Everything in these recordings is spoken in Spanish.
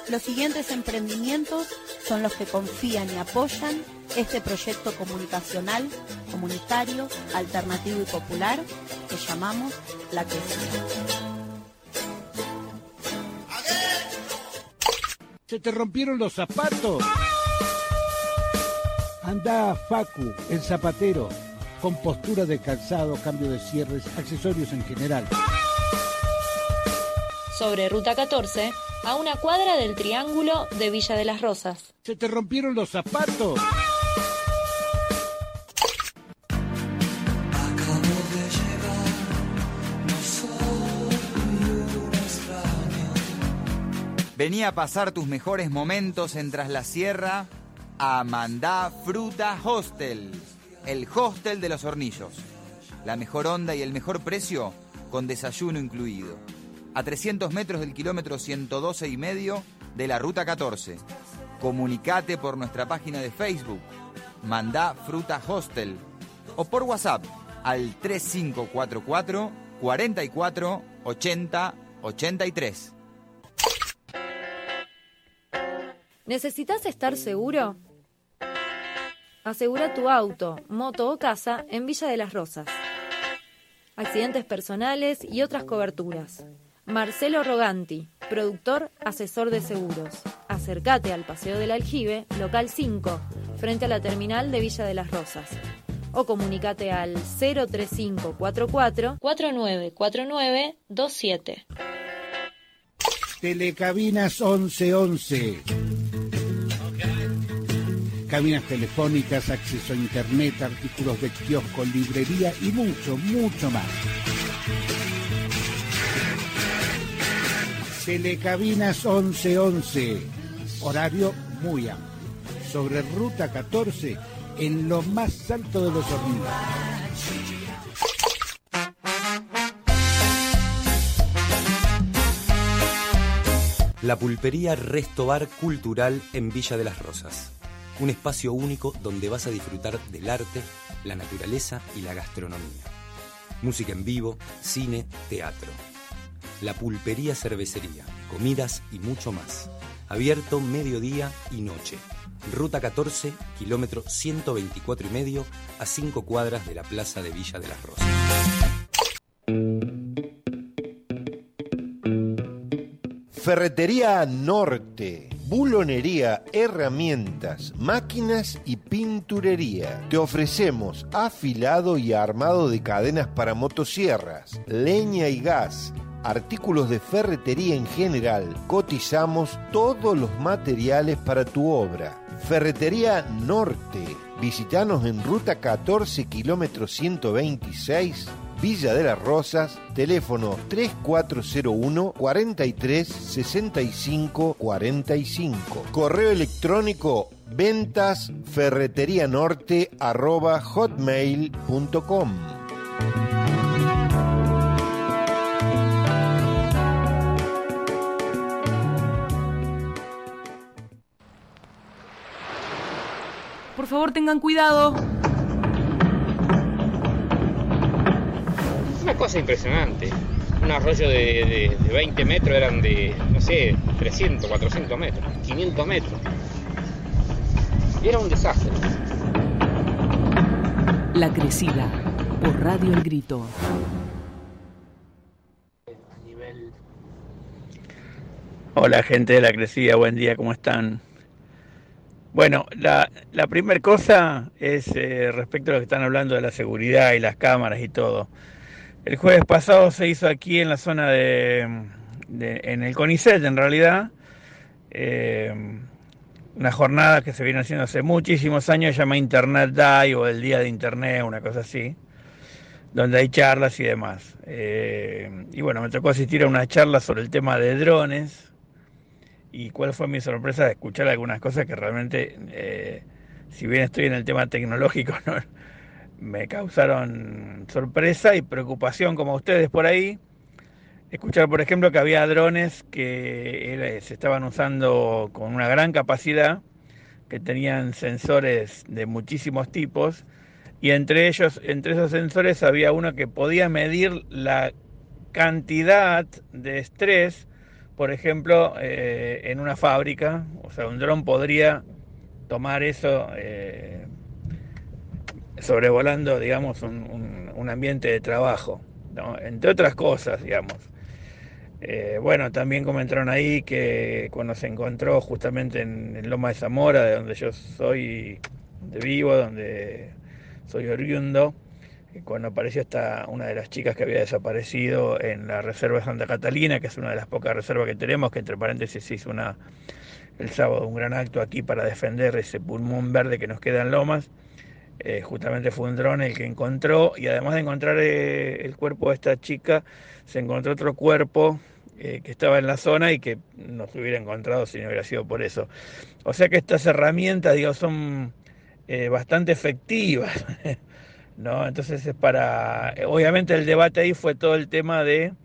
Los siguientes emprendimientos son los que confían y apoyan este proyecto comunicacional, comunitario, alternativo y popular que llamamos La Quesía. ¿Se te rompieron los zapatos? Anda a Facu, el zapatero, con postura de calzado, cambio de cierres, accesorios en general. Sobre Ruta 14, a una cuadra del Triángulo de Villa de las Rosas. ¿Se te rompieron los zapatos? Vení a pasar tus mejores momentos en Tras la Sierra a Mandá Fruta Hostel, el hostel de los Hornillos. La mejor onda y el mejor precio con desayuno incluido. A 300 metros del kilómetro 112,5 de la Ruta 14. Comunicate por nuestra página de Facebook, Mandá Fruta Hostel, o por WhatsApp al 3544 44 80 83. ¿Necesitas estar seguro? Asegura tu auto, moto o casa en Villa de las Rosas. Accidentes personales y otras coberturas. Marcelo Roganti, productor, asesor de seguros. Acércate al Paseo del Aljibe, local 5, frente a la terminal de Villa de las Rosas. O comunicate al 03544 494927. Telecabinas 1111. Cabinas telefónicas, acceso a internet, artículos de kiosco, librería y mucho, mucho más. Telecabinas 1111. Horario muy amplio. Sobre Ruta 14, en lo más alto de los Hornillos. La pulpería Resto Bar Cultural en Villa de las Rosas. Un espacio único donde vas a disfrutar del arte, la naturaleza y la gastronomía. Música en vivo, cine, teatro. La pulpería cervecería, comidas y mucho más. Abierto mediodía y noche. Ruta 14, kilómetro 124,5, a 5 cuadras de la plaza de Villa de las Rosas. Ferretería Norte, bulonería, herramientas, máquinas y pinturería. Te ofrecemos afilado y armado de cadenas para motosierras, leña y gas, artículos de ferretería en general. Cotizamos todos los materiales para tu obra. Ferretería Norte. Visítanos en Ruta 14, kilómetro 126, Villa de las Rosas, teléfono 3401 43 65 45. Correo electrónico ventasferreterianorte@hotmail.com. Por favor, tengan cuidado. Una cosa impresionante. Un arroyo de 20 metros eran de, no sé, 300, 400 metros, 500 metros. Y era un desastre. La Crecida, por Radio El Grito. Hola gente de La Crecida, buen día, ¿cómo están? Bueno, la primera cosa es respecto a lo que están hablando de la seguridad y las cámaras y todo. El jueves pasado se hizo aquí en la zona en el CONICET, en realidad, una jornada que se viene haciendo hace muchísimos años, se llama Internet Day o el Día de Internet, una cosa así, donde hay charlas y demás. Y bueno, me tocó asistir a una charla sobre el tema de drones. Y cuál fue mi sorpresa de escuchar algunas cosas que realmente, si bien estoy en el tema tecnológico, ¿no?, me causaron sorpresa y preocupación, como ustedes por ahí. Escuchar, por ejemplo, que había drones que se estaban usando con una gran capacidad, que tenían sensores de muchísimos tipos, y entre esos sensores había uno que podía medir la cantidad de estrés por ejemplo, en una fábrica. O sea, un dron podría tomar eso sobrevolando, digamos, un ambiente de trabajo, ¿no? Entre otras cosas, digamos. Bueno, también comentaron ahí que cuando se encontró justamente en Loma de Zamora, de donde yo soy, de vivo, donde soy oriundo, cuando apareció una de las chicas que había desaparecido en la Reserva de Santa Catalina, que es una de las pocas reservas que tenemos, que entre paréntesis hizo el sábado un gran acto aquí para defender ese pulmón verde que nos queda en Lomas. Justamente fue un dron el que encontró, y además de encontrar el cuerpo de esta chica, se encontró otro cuerpo que estaba en la zona y que no se hubiera encontrado si no hubiera sido por eso. O sea que estas herramientas, digo, son bastante efectivas, ¿no? Entonces obviamente el debate ahí fue todo el tema de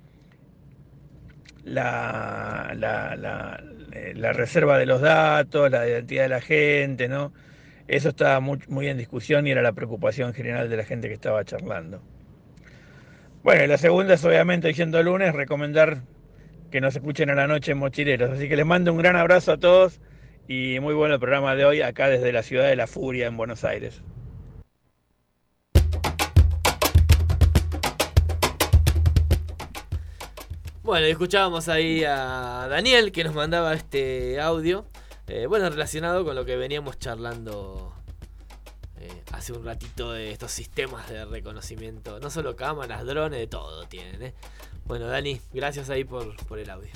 la reserva de los datos, la identidad de la gente, ¿no? Eso estaba muy en discusión y era la preocupación general de la gente que estaba charlando. Bueno, y la segunda es obviamente, siendo lunes, recomendar que nos escuchen a la noche en Mochileros. Así que les mando un gran abrazo a todos y muy bueno el programa de hoy acá desde la ciudad de La Furia en Buenos Aires. Bueno, escuchábamos ahí a Daniel que nos mandaba este audio. Bueno, relacionado con lo que veníamos charlando hace un ratito de estos sistemas de reconocimiento. No solo cámaras, drones, de todo tienen, Bueno, Dani, gracias ahí por el audio.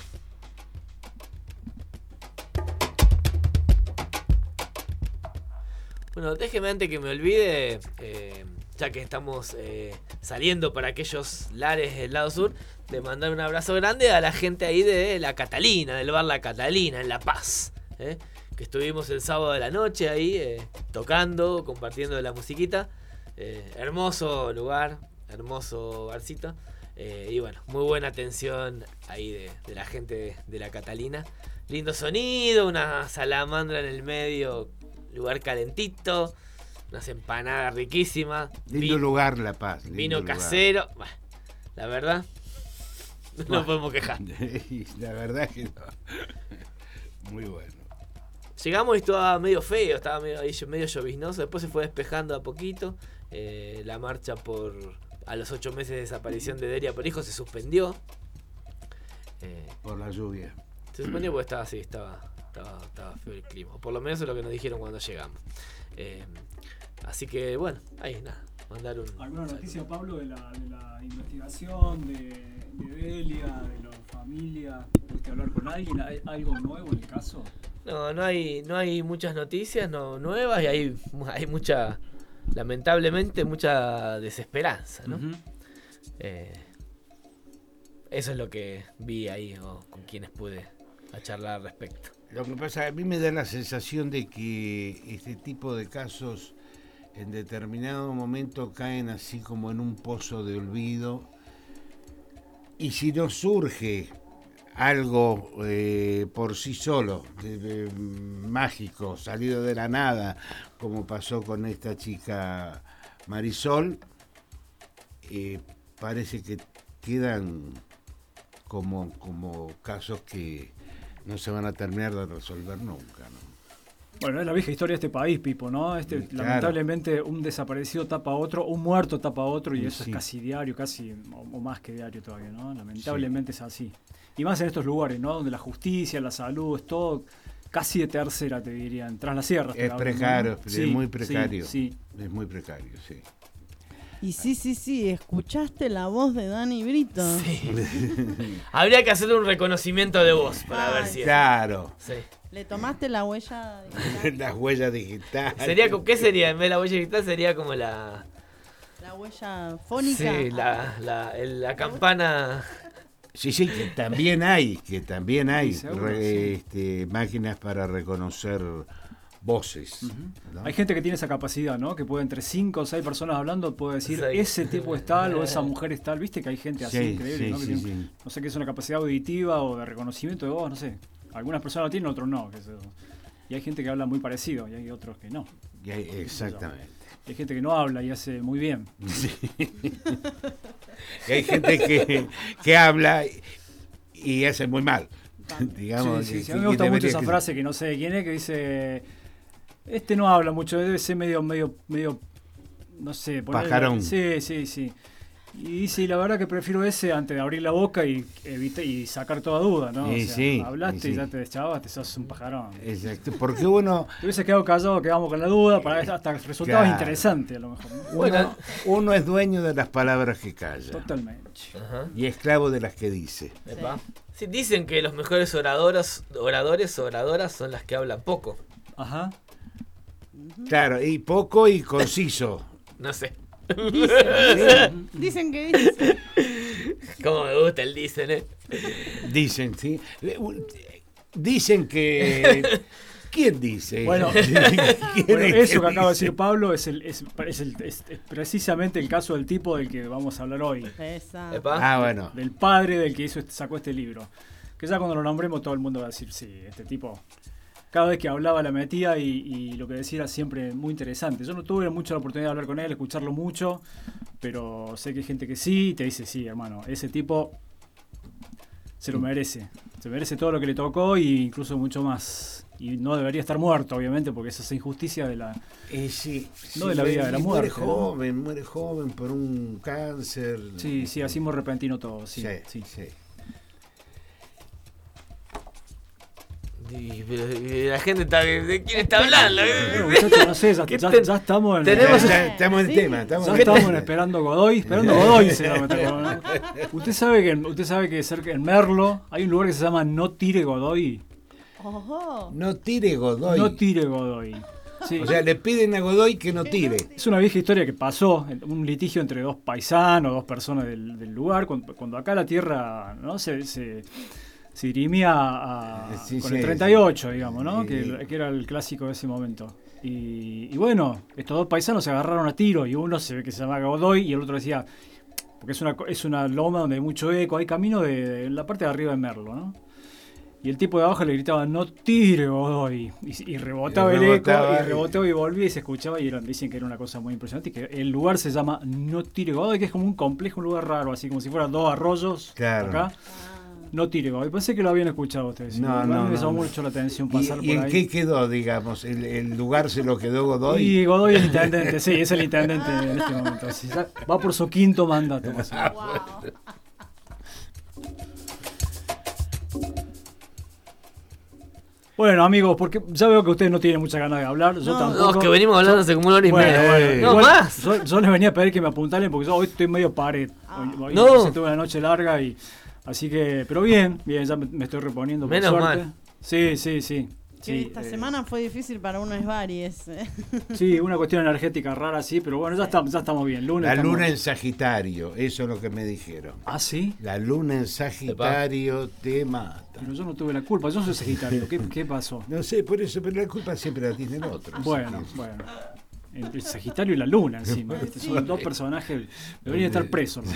Bueno, déjeme antes que me olvide, ya que estamos saliendo para aquellos lares del lado sur, de mandar un abrazo grande a la gente ahí de La Catalina, del bar La Catalina, en La Paz. Que estuvimos el sábado de la noche ahí tocando, compartiendo la musiquita. Hermoso lugar, hermoso barcito. Y bueno, muy buena atención ahí de la gente de La Catalina. Lindo sonido, una salamandra en el medio, lugar calentito, unas empanadas riquísimas. Lindo lugar La Paz. Vino casero. Bueno, la verdad, no podemos quejar. La verdad que no. Muy bueno. Llegamos y estaba medio feo, estaba medio lloviznoso. Después se fue despejando a poquito. La marcha a los 8 meses de desaparición de Delia por hijo se suspendió. Por la lluvia. Se suspendió porque estaba feo el clima. Por lo menos es lo que nos dijeron cuando llegamos. Así que bueno, ahí nada. Mandar ¿Alguna noticia, Pablo, de la investigación de Delia, de la familia? ¿Pudiste hablar con alguien? ¿Hay algo nuevo en el caso? No hay muchas noticias nuevas y hay lamentablemente mucha desesperanza, ¿no? Uh-huh. Eso es lo que vi ahí o con quienes pude charlar al respecto. Lo que pasa, a mí me da la sensación de que este tipo de casos en determinado momento caen así como en un pozo de olvido, y si no surge algo por sí solo, mágico, salido de la nada, como pasó con esta chica Marisol, parece que quedan como casos que no se van a terminar de resolver nunca, ¿no? Bueno, es la vieja historia de este país, Pipo, ¿no? Claro. Lamentablemente un desaparecido tapa a otro, un muerto tapa a otro, y eso sí. Es casi diario, o más que diario todavía, ¿no? Lamentablemente sí. Es así. Y más en estos lugares, ¿no? Donde la justicia, la salud, es todo casi de tercera, te dirían, tras las sierras. Es precario, ¿no? Sí, es muy precario. Sí. Es muy precario, sí. Y sí, escuchaste la voz de Dani Brito. Sí. Habría que hacerle un reconocimiento de voz para ver si... Claro. Sí. ¿Le tomaste la huella digital? La huella digital. ¿Qué sería? En vez de la huella digital sería como la huella fónica. Sí, la campana. Sí, que también hay máquinas para reconocer voces. Uh-huh. ¿No? Hay gente que tiene esa capacidad, ¿no? Que puede entre 5 o 6 personas hablando puede decir ese tipo es tal o esa mujer es tal. ¿Viste que hay gente así increíble, ¿no? Que tiene, no sé qué es una capacidad auditiva o de reconocimiento de voz, no sé. Algunas personas lo tienen, otros no. Y hay gente que habla muy parecido y hay otros que no. Exactamente. Hay gente que no habla y hace muy bien. Sí. Y hay gente que habla y hace muy mal. digamos. Sí, a mí me gusta mucho esa frase que no sé de quién es, que dice, no habla mucho, debe ser medio, no sé. Pajarón. Sí. Y dice, la verdad que prefiero ese antes de abrir la boca y sacar toda duda, ¿no? Hablaste y ya te deschavaste, sos un pajarón. Exacto, porque uno... Te hubiese quedado callado, quedamos con la duda, para hasta resultados interesantes a lo mejor, ¿no? Uno es dueño de las palabras que calla. Totalmente. Ajá. Y esclavo de las que dice. Sí, dicen que los mejores oradores o oradoras son las que hablan poco. Ajá. Claro, y poco y conciso. No sé. Dicen que dicen. Cómo me gusta el dicen, Dicen, sí. Dicen que... ¿Quién dice? Bueno, eso que acaba de decir Pablo es precisamente el caso del tipo del que vamos a hablar hoy. Bueno. Del padre del que sacó este libro. Que ya cuando lo nombremos todo el mundo va a decir, sí, este tipo... Cada vez que hablaba la metía y lo que decía era siempre muy interesante. Yo no tuve mucho la oportunidad de hablar con él, escucharlo mucho, pero sé que hay gente que sí y te dice, sí, hermano, ese tipo se lo merece. Se merece todo lo que le tocó e incluso mucho más. Y no debería estar muerto, obviamente, porque es esa injusticia de la... no de la vida, de la muerte. Muere joven por un cáncer. Sí, así muy repentino todo, sí. Y la gente está... ¿De quién está hablando? Bueno, muchachos, no sé, ya estamos en... Estamos en el tema. Ya estamos esperando Godoy. Esperando Godoy se llama. Usted sabe que cerca en Merlo hay un lugar que se llama No Tire Godoy. No tire Godoy. No tire Godoy. Sí. O sea, le piden a Godoy que no tire. Es una vieja historia que pasó, un litigio entre dos paisanos, dos personas del lugar, cuando acá la tierra, ¿no? se dirimía con el 38, digamos, ¿no? Que era el clásico de ese momento. Y bueno, estos dos paisanos se agarraron a tiro y uno se ve que se llama Godoy y el otro decía, porque es una loma donde hay mucho eco, hay camino de la parte de arriba de Merlo, ¿no? Y el tipo de abajo le gritaba, no tire Godoy. Y rebotaba el eco, y rebotaba y volvía y se escuchaba. Y dicen que era una cosa muy impresionante. Y que el lugar se llama No Tire Godoy, que es como un complejo, un lugar raro, así como si fueran dos arroyos acá. No Tire Godoy. Pensé que lo habían escuchado ustedes. No. Me llamó mucho la atención pasar por ahí. ¿Y en qué quedó, digamos? ¿El lugar se lo quedó Godoy? Y Godoy es el intendente, sí, es el intendente en este momento. Sí, va por su quinto mandato. Bueno, amigos, porque ya veo que ustedes no tienen muchas ganas de hablar. Yo tampoco. No, que venimos hablando hace como una hora y media. No, más. Yo les venía a pedir que me apuntalen porque yo hoy estoy medio pared. Hoy tuve una noche larga y así que, pero bien, ya me estoy reponiendo. Menos por suerte. mal. Sí. Esta semana fue difícil para uno es varias. Sí, una cuestión energética rara, sí, pero bueno, ya estamos bien. La luna en Sagitario, eso es lo que me dijeron. ¿Ah, sí? La luna en Sagitario te mata. Pero yo no tuve la culpa, yo soy Sagitario. ¿Qué pasó? No sé, por eso, pero la culpa siempre la tiene el otro. Bueno. El Sagitario y la Luna encima. Son dos personajes. Deberían estar presos.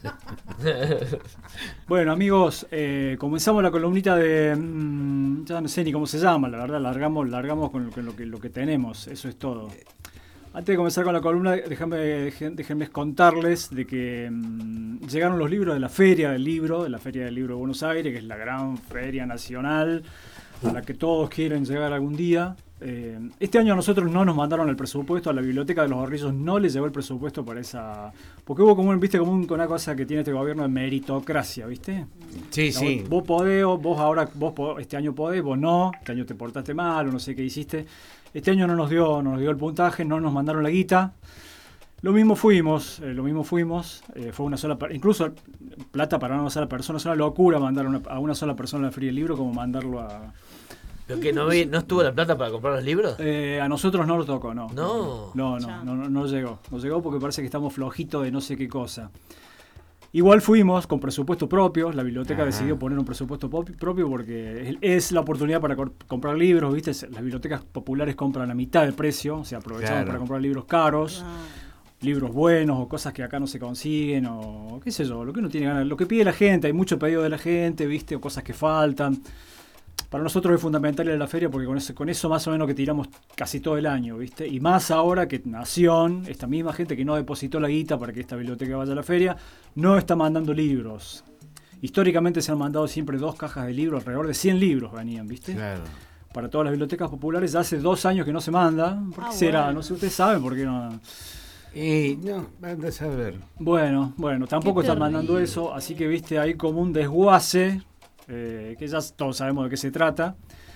Bueno, amigos, comenzamos la columnita de... ya no sé ni cómo se llama, la verdad. Largamos con lo que tenemos. Eso es todo. Antes de comenzar con la columna, déjenme contarles de que llegaron los libros de la Feria del Libro de Buenos Aires, que es la gran feria nacional a la que todos quieren llegar algún día. Este año a nosotros no nos mandaron el presupuesto, a la Biblioteca de los Horrillos no les llegó el presupuesto para esa... Porque hubo como una cosa que tiene este gobierno de meritocracia, ¿viste? Sí. Vos podés, vos este año podés, vos no, este año te portaste mal o no sé qué hiciste. Este año no nos dio el puntaje, no nos mandaron la guita. Lo mismo fuimos, fue una sola, incluso plata para una sola persona, es una locura mandar a una sola persona la Feria del Libro como mandarlo a... ¿Pero que no estuvo la plata para comprar los libros? A nosotros no lo tocó, no. No llegó. No llegó porque parece que estamos flojitos de no sé qué cosa. Igual fuimos con presupuesto propio, la biblioteca decidió poner un presupuesto propio porque es la oportunidad para comprar libros, ¿viste? Las bibliotecas populares compran a mitad del precio, o sea, aprovechamos para comprar libros caros. Libros buenos o cosas que acá no se consiguen o qué sé yo, lo que uno tiene ganas, lo que pide la gente, hay mucho pedido de la gente, ¿viste? O cosas que faltan. Para nosotros es fundamental ir a la feria porque con eso más o menos que tiramos casi todo el año, ¿viste? Y más ahora que Nación, esta misma gente que no depositó la guita para que esta biblioteca vaya a la feria, no está mandando libros. Históricamente se han mandado siempre 2 cajas de libros, alrededor de 100 libros venían, ¿viste? Claro. Para todas las bibliotecas populares. Ya hace 2 años que no se manda. ¿Por qué será? Bueno. No sé, ustedes saben por qué no. No, anda a saber. Bueno, tampoco están mandando eso, así que viste, hay como un desguace, que ya todos sabemos de qué se trata,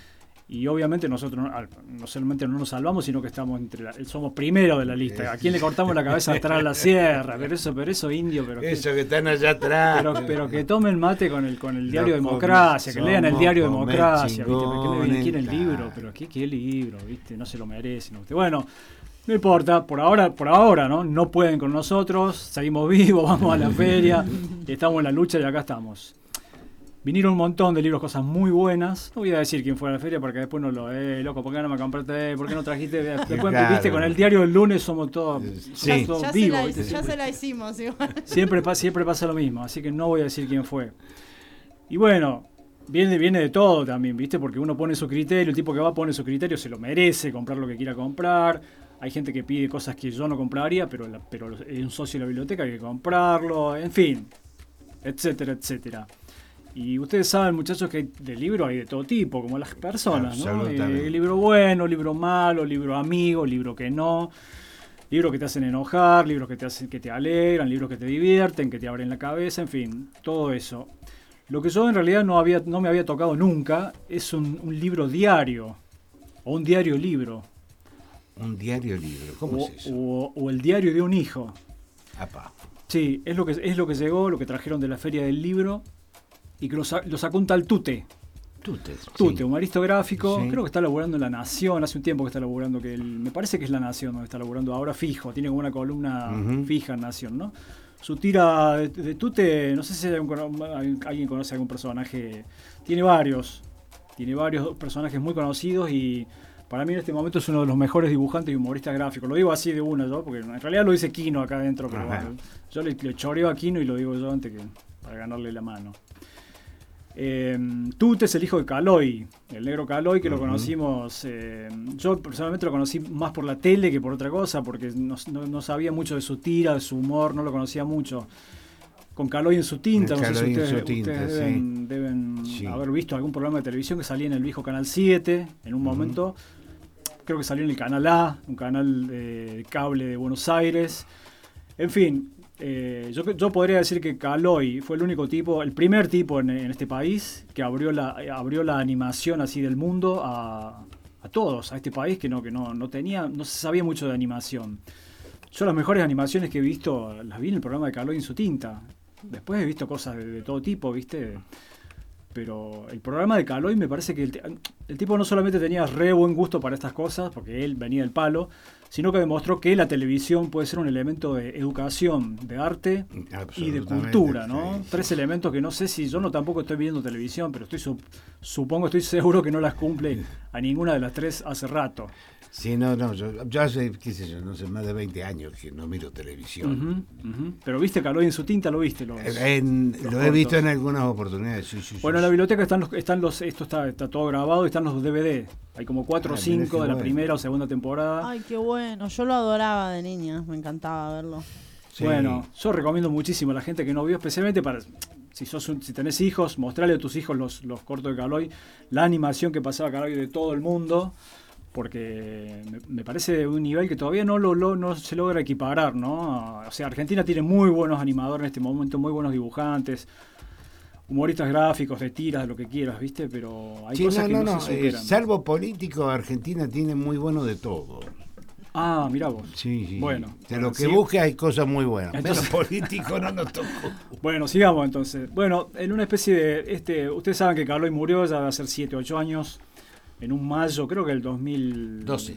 y obviamente nosotros no solamente no nos salvamos, sino que estamos somos primero de la lista. ¿A quién le cortamos la cabeza atrás de la sierra? Pero eso indio, pero eso que están allá atrás. Pero que tomen mate con el diario Democracia, que lean el diario Democracia, ¿viste? ¿Por qué me quieren el libro? Pero ¿qué libro? ¿Viste? No se lo merecen. Bueno, no importa, por ahora, ¿no? No pueden con nosotros, seguimos vivos, vamos a la feria, estamos en la lucha y acá estamos. Vinieron un montón de libros, cosas muy buenas. No voy a decir quién fue a la feria porque después no lo loco, ¿por qué no me compraste? ¿Por qué no trajiste? Después claro. Viste, con el diario del lunes somos todos vivos. Ya se la hicimos igual. Siempre pasa lo mismo, así que no voy a decir quién fue. Y bueno, viene de todo también, ¿viste? Porque uno pone su criterio, el tipo que va pone su criterio, se lo merece, comprar lo que quiera comprar. Hay gente que pide cosas que yo no compraría, pero es un socio de la biblioteca, hay que comprarlo, en fin, etcétera, etcétera. Y ustedes saben, muchachos, que de libros hay de todo tipo, como las personas, ¿no? Libro bueno, libro malo, libro amigo, libro que no, libros que te hacen enojar, libros que te alegran, libros que te divierten, que te abren la cabeza, en fin, todo eso. Lo que yo en realidad no me había tocado nunca es un libro diario, o un diario libro. Un diario libro, ¿cómo es eso? O el diario de un hijo. Apá. Sí, es lo que llegó, lo que trajeron de la Feria del Libro, y que lo sacó un tal Tute, sí. humorista gráfico, Sí. creo que está laburando en La Nación, hace un tiempo que está laburando, me parece que es La Nación donde está laburando ahora fijo, tiene como una columna fija en Nación, ¿no? Su tira de Tute, no sé si alguien conoce algún personaje, tiene varios personajes muy conocidos y para mí en este momento es uno de los mejores dibujantes y humoristas gráficos. Lo digo así de una yo, porque en realidad lo dice Quino acá adentro, pero bueno, yo le choreo a Quino y lo digo yo antes que para ganarle la mano. Tute es el hijo de Caloi, el negro Caloi, que lo conocimos, yo personalmente lo conocí más por la tele que por otra cosa, porque no sabía mucho de su tira, de su humor, no lo conocía mucho. Con Caloi en su tinta, no sé si ustedes deben haber visto algún programa de televisión que salía en el viejo Canal 7 en un momento, creo que salió en el Canal A, un canal de cable de Buenos Aires, en fin. Yo podría decir que Caloi fue el primer tipo en este país que abrió la animación así del mundo a todos, a este país que no se sabía mucho de animación. Yo las mejores animaciones que he visto las vi en el programa de Caloi en su tinta. Después he visto cosas de todo tipo, ¿viste? Pero el programa de Caloi me parece que el tipo no solamente tenía re buen gusto para estas cosas, porque él venía del palo, sino que demostró que la televisión puede ser un elemento de educación, de arte y de cultura, ¿no? Sí. 3 elementos que no sé si yo tampoco estoy viendo televisión, pero estoy seguro que no las cumple a ninguna de las 3 hace rato. Sí, yo hace, qué sé yo, no sé, más de 20 años que no miro televisión. Pero viste Caloi en su tinta, lo viste. Lo he visto en algunas oportunidades, sí. Bueno, en la biblioteca esto está todo grabado y están los DVD. Hay como 4 o 5 de la primera o segunda temporada. Ay, qué bueno, yo lo adoraba de niña, me encantaba verlo. Sí. Bueno, yo recomiendo muchísimo a la gente que no vio, especialmente para... Si tenés hijos, mostrarle a tus hijos los cortos de Caloi, la animación que pasaba Caloi de todo el mundo, porque me parece de un nivel que todavía no se logra equiparar, ¿no? O sea, Argentina tiene muy buenos animadores en este momento, muy buenos dibujantes, humoristas gráficos, de tiras, de lo que quieras, ¿viste? Pero hay cosas que no se superan. Salvo político, Argentina tiene muy bueno de todo. Ah, mirá vos. Sí. Bueno, de lo que busque hay cosas muy buenas. Entonces, pero político no nos tocó. Bueno, sigamos entonces. Bueno, en una especie de... ustedes saben que Caloi murió, ya va a ser 7 o 8 años, en un mayo, creo que el 2012.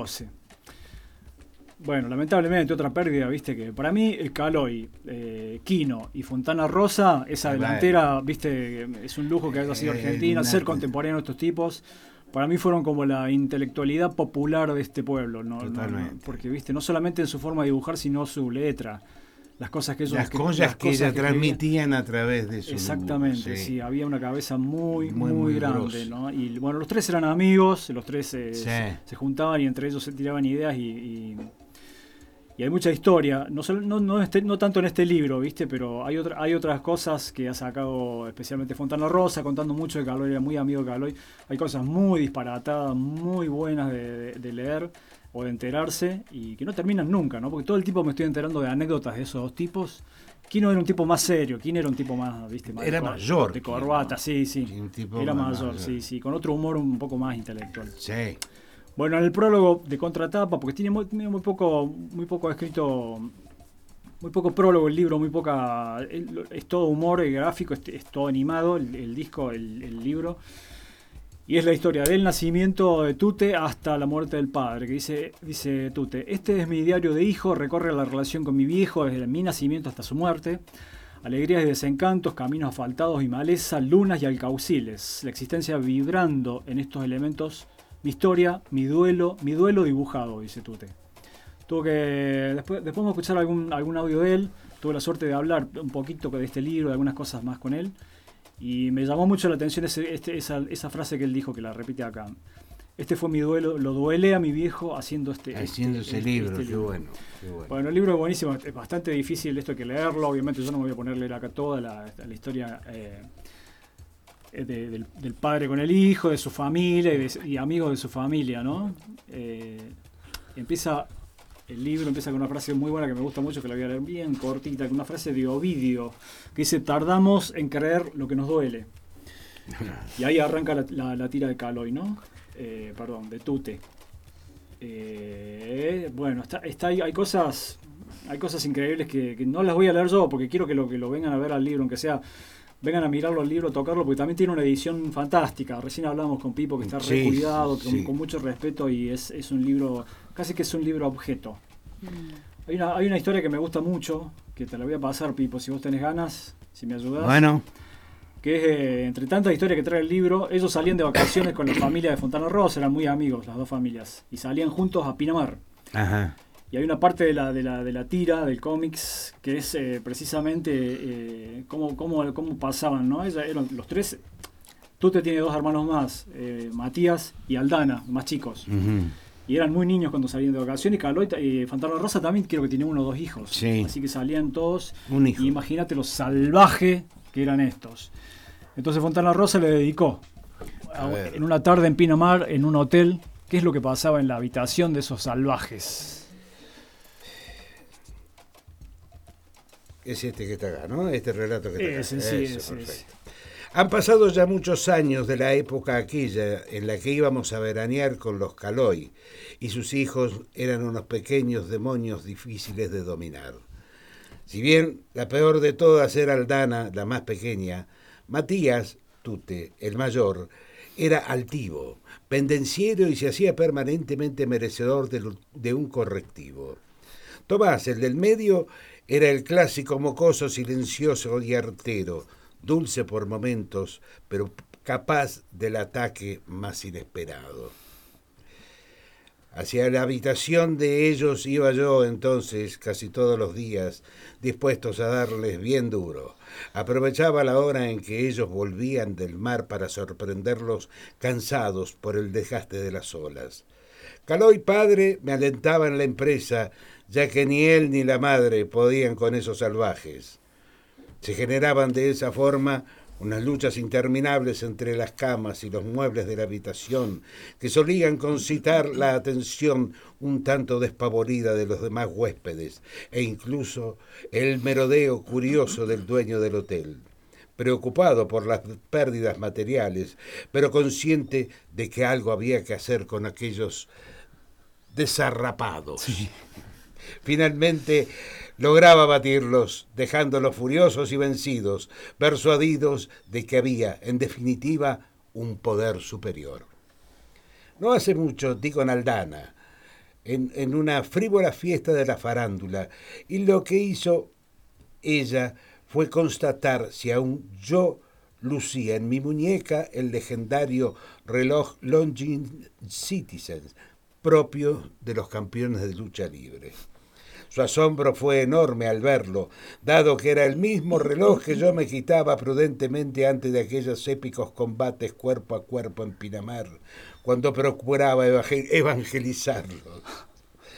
Bueno, lamentablemente otra pérdida, viste, que para mí Caloi, Quino y Fontana Rosa, esa delantera, viste, es un lujo que haya sido Argentina, ser contemporáneo de estos tipos. Para mí fueron como la intelectualidad popular de este pueblo, ¿no? Porque, viste, no solamente en su forma de dibujar, sino su letra. Las cosas que ellos que transmitían a través de su exactamente, sí, había una cabeza muy grande, ¿no? Y bueno, los 3 eran amigos, los 3 se juntaban y entre ellos se tiraban ideas y Y hay mucha historia, no tanto en este libro, ¿viste? Pero hay otras cosas que ha sacado especialmente Fontana Rosa, contando mucho de Caloi, era muy amigo de Caloi. Hay cosas muy disparatadas, muy buenas de leer o de enterarse y que no terminan nunca, ¿no? Porque todo el tiempo me estoy enterando de anécdotas de esos dos tipos. ¿Quién era un tipo más serio? ¿Quién era un tipo más, viste? Más era mayor. De corbata, sí. Un tipo era mayor, sí. Con otro humor un poco más intelectual. Sí. Bueno, en el prólogo de Contratapa, porque tiene muy poco escrito, muy poco prólogo el libro, es todo humor gráfico, es todo animado, el disco, el libro. Y es la historia del nacimiento de Tute hasta la muerte del padre, que dice Tute: este es mi diario de hijo, recorre la relación con mi viejo desde mi nacimiento hasta su muerte. Alegrías y desencantos, caminos asfaltados y maleza, lunas y alcauciles. La existencia vibrando en estos elementos. Mi historia, mi duelo dibujado, dice Tute. Después vamos a escuchar algún audio de él. Tuve la suerte de hablar un poquito de este libro, de algunas cosas más con él. Y me llamó mucho la atención esa frase que él dijo, que la repite acá. Este fue mi duelo, lo duelé a mi viejo haciendo ese libro. Qué bueno. Bueno, el libro es buenísimo, es bastante difícil esto que leerlo. Obviamente yo no me voy a poner a leer acá toda la historia del padre con el hijo, de su familia y amigos de su familia, ¿no? El libro empieza con una frase muy buena que me gusta mucho, que la voy a leer bien cortita, con una frase de Ovidio, que dice: tardamos en creer lo que nos duele. Y ahí arranca la tira de Caloi, ¿no? De Tute. Bueno, hay cosas increíbles que no las voy a leer yo, porque quiero que lo vengan a ver al libro, aunque sea vengan a mirarlo al libro, tocarlo, porque también tiene una edición fantástica. Recién hablamos con Pipo, que está re cuidado, con mucho respeto, y es un libro, casi que es un libro objeto. Hay una historia que me gusta mucho, que te la voy a pasar, Pipo, si vos tenés ganas, si me ayudás. Bueno. Que es, entre tantas historias que trae el libro, ellos salían de vacaciones con la familia de Fontana Rosa, eran muy amigos las dos familias, y salían juntos a Pinamar. Ajá. Y hay una parte de la tira, del cómics, que es precisamente cómo pasaban, ¿no? Eran los tres. Tute tiene dos hermanos más, Matías y Aldana, más chicos. Uh-huh. Y eran muy niños cuando salían de vacaciones. Y Caloi y Fontana Rosa también creo que tiene 1 o 2 hijos. Sí. Así que salían todos. Un hijo. Y imagínate lo salvaje que eran estos. Entonces Fontana Rosa le dedicó en una tarde en Pinamar, en un hotel, qué es lo que pasaba en la habitación de esos salvajes. Es este que está acá, ¿no? Este relato que está acá. Ese. Han pasado ya muchos años de la época aquella en la que íbamos a veranear con los Caloi, y sus hijos eran unos pequeños demonios difíciles de dominar. Si bien la peor de todas era Aldana, la más pequeña, Matías, Tute, el mayor, era altivo, pendenciero y se hacía permanentemente merecedor de un correctivo. Tomás, el del medio, era el clásico mocoso silencioso y artero, dulce por momentos, pero capaz del ataque más inesperado. Hacia la habitación de ellos iba yo entonces casi todos los días, dispuestos a darles bien duro. Aprovechaba la hora en que ellos volvían del mar para sorprenderlos cansados por el desgaste de las olas. Caloi padre me alentaba en la empresa, ya que ni él ni la madre podían con esos salvajes. Se generaban de esa forma unas luchas interminables entre las camas y los muebles de la habitación, que solían concitar la atención un tanto despavorida de los demás huéspedes, e incluso el merodeo curioso del dueño del hotel, preocupado por las pérdidas materiales, pero consciente de que algo había que hacer con aquellos desarrapados. Sí. Finalmente lograba batirlos, dejándolos furiosos y vencidos, persuadidos de que había, en definitiva, un poder superior. No hace mucho di con Aldana, en una frívola fiesta de la farándula, y lo que hizo ella fue constatar si aún yo lucía en mi muñeca el legendario reloj Longines Citizen, propio de los campeones de lucha libre. Su asombro fue enorme al verlo, dado que era el mismo reloj que yo me quitaba prudentemente antes de aquellos épicos combates cuerpo a cuerpo en Pinamar, cuando procuraba evangelizarlo.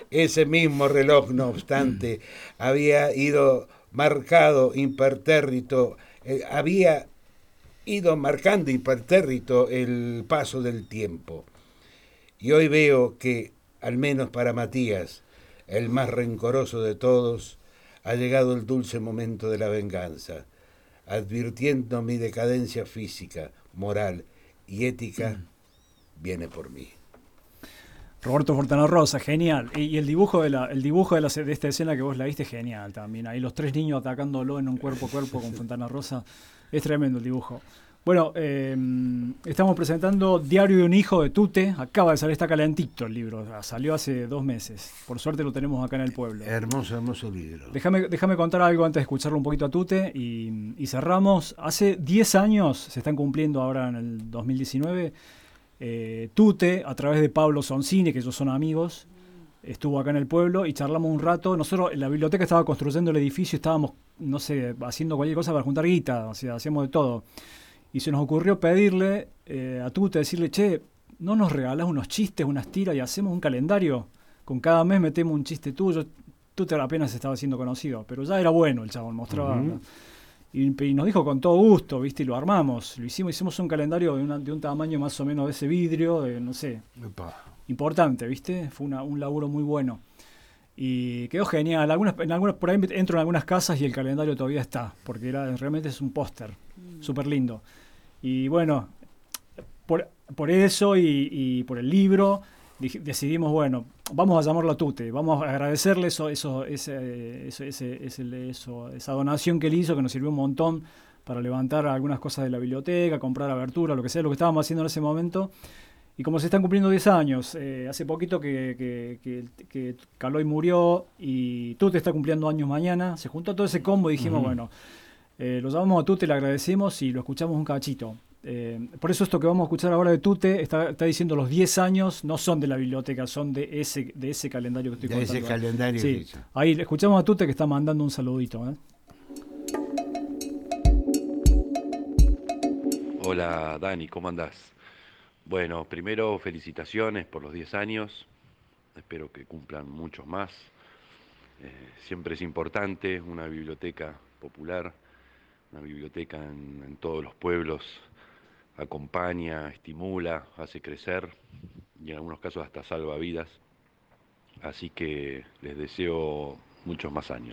Ese mismo reloj, no obstante, había ido marcado impertérrito, había ido marcando impertérrito el paso del tiempo. Y hoy veo que, al menos para Matías, el más rencoroso de todos, ha llegado el dulce momento de la venganza, advirtiendo mi decadencia física, moral y ética, viene por mí. Roberto Fontana-Rosa, genial. Y el dibujo de esta escena que vos la viste, genial también. Ahí los 3 niños atacándolo en un cuerpo a cuerpo con Fontana-Rosa. Es tremendo el dibujo. Bueno, estamos presentando Diario de un hijo de Tute. Acaba de salir, está calentito el libro. Salió hace 2 meses. Por suerte lo tenemos acá en el pueblo. Hermoso, hermoso libro. Déjame contar algo antes de escucharlo un poquito a Tute y cerramos. Hace 10 años, se están cumpliendo ahora en el 2019, Tute, a través de Pablo Soncini, que ellos son amigos, estuvo acá en el pueblo y charlamos un rato. Nosotros en la biblioteca estaba construyendo el edificio, estábamos, no sé, haciendo cualquier cosa para juntar guita, o sea, hacíamos de todo. Y se nos ocurrió pedirle a Tute, decirle, che, ¿no nos regalás unos chistes, unas tiras y hacemos un calendario? Con cada mes metemos un chiste tuyo. Tute apenas estaba siendo conocido, pero ya era bueno el chabón, mostraba... ¿no? Y nos dijo con todo gusto, ¿viste? Y lo armamos. Lo hicimos un calendario de un tamaño más o menos de ese vidrio, no sé. Epa. Importante, ¿viste? Fue un laburo muy bueno. Y quedó genial. Por ahí entro en algunas casas y el calendario todavía está, porque realmente es un póster. Súper lindo. Y bueno, por eso y por el libro, decidimos, bueno, vamos a llamarlo a Tute, vamos a agradecerle esa donación que él hizo, que nos sirvió un montón para levantar algunas cosas de la biblioteca, comprar abertura, lo que sea, lo que estábamos haciendo en ese momento. Y como se están cumpliendo 10 años, hace poquito que Caloi murió y Tute está cumpliendo años mañana, se juntó todo ese combo y dijimos, bueno, lo llamamos a Tute, le agradecemos y lo escuchamos un cachito. Por eso esto que vamos a escuchar ahora de Tute está diciendo los 10 años no son de la biblioteca, son de ese calendario que estoy contando. De ese calendario. Sí. Ahí le escuchamos a Tute que está mandando un saludito. Hola Dani, ¿cómo andás? Bueno, primero felicitaciones por los 10 años, espero que cumplan muchos más. Siempre es importante una biblioteca popular, una biblioteca en todos los pueblos, acompaña, estimula, hace crecer y en algunos casos hasta salva vidas. Así que les deseo muchos más años.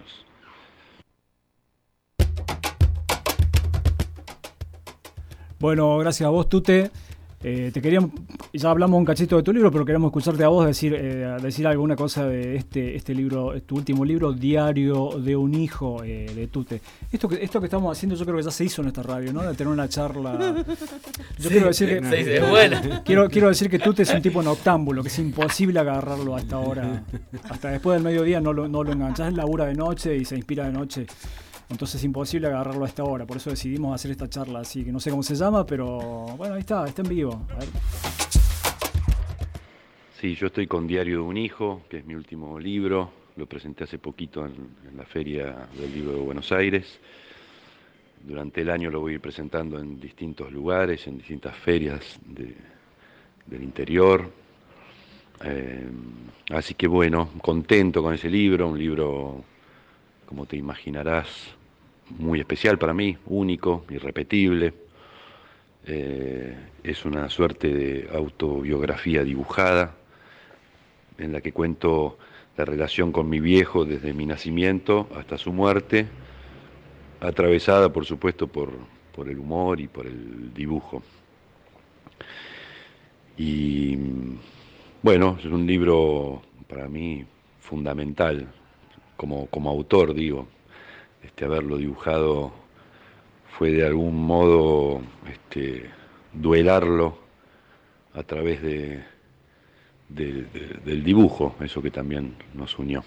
Bueno, gracias a vos, Tute. Ya hablamos un cachito de tu libro, pero queremos escucharte a vos decir alguna cosa de este libro, tu último libro, Diario de un hijo, de Tute. Esto que estamos haciendo, yo creo que ya se hizo en esta radio, ¿no? De tener una charla. Yo quiero decir que bueno. quiero decir que Tute es un tipo noctámbulo, que es imposible agarrarlo hasta ahora, hasta después del mediodía no lo enganchás, labura de noche y se inspira de noche. Entonces es imposible agarrarlo a esta hora, por eso decidimos hacer esta charla así, que no sé cómo se llama, pero bueno, ahí está en vivo. A ver. Sí, yo estoy con Diario de un hijo, que es mi último libro, lo presenté hace poquito en la Feria del Libro de Buenos Aires. Durante el año lo voy a ir presentando en distintos lugares, en distintas ferias del interior. Así que bueno, contento con ese libro, un libro, como te imaginarás, muy especial para mí, único, irrepetible. Es una suerte de autobiografía dibujada en la que cuento la relación con mi viejo desde mi nacimiento hasta su muerte, atravesada por supuesto por el humor y por el dibujo. Y bueno, es un libro para mí fundamental. Como autor, digo, haberlo dibujado fue de algún modo duelarlo a través del dibujo, eso que también nos unió.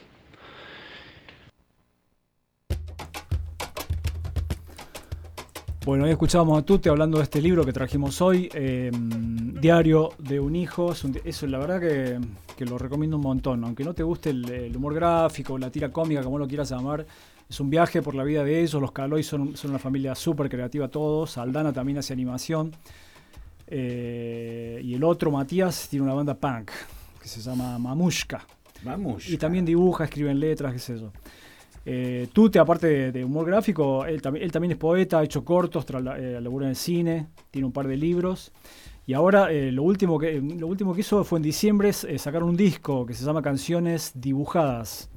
Bueno, hoy escuchábamos a Tute hablando de este libro que trajimos hoy, Diario de un hijo. Eso la verdad que lo recomiendo un montón, aunque no te guste el humor gráfico, la tira cómica, como lo quieras llamar. Es un viaje por la vida de ellos. Los Caloi son una familia súper creativa todos. Aldana también hace animación. Y el otro, Matías, tiene una banda punk que se llama Mamushka. Vamos. Y también dibuja, escribe en letras, qué sé yo. Tute, aparte de humor gráfico, él también es poeta, ha hecho cortos, labura en el cine, tiene un par de libros. Y ahora lo último que hizo fue en diciembre sacaron un disco que se llama Canciones Dibujadas.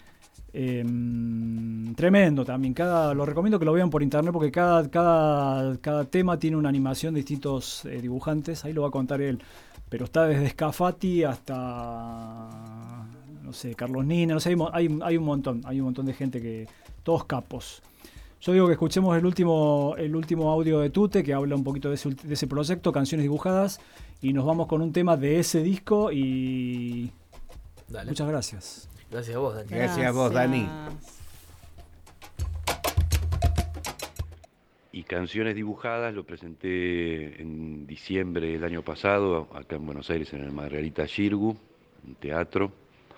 Tremendo también. Lo recomiendo que lo vean por internet porque cada tema tiene una animación de distintos dibujantes. Ahí lo va a contar él. Pero está desde Scafati hasta, no sé, Carlos Nina, no sé, hay un montón de gente que, todos capos. Yo digo que escuchemos el último audio de Tute, que habla un poquito de ese proyecto, Canciones Dibujadas, y nos vamos con un tema de ese disco y... Dale. Muchas gracias. Gracias a vos, Dani. Gracias a vos, Dani. Y Canciones Dibujadas lo presenté en diciembre del año pasado, acá en Buenos Aires, en el Margarita Xirgu, un teatro.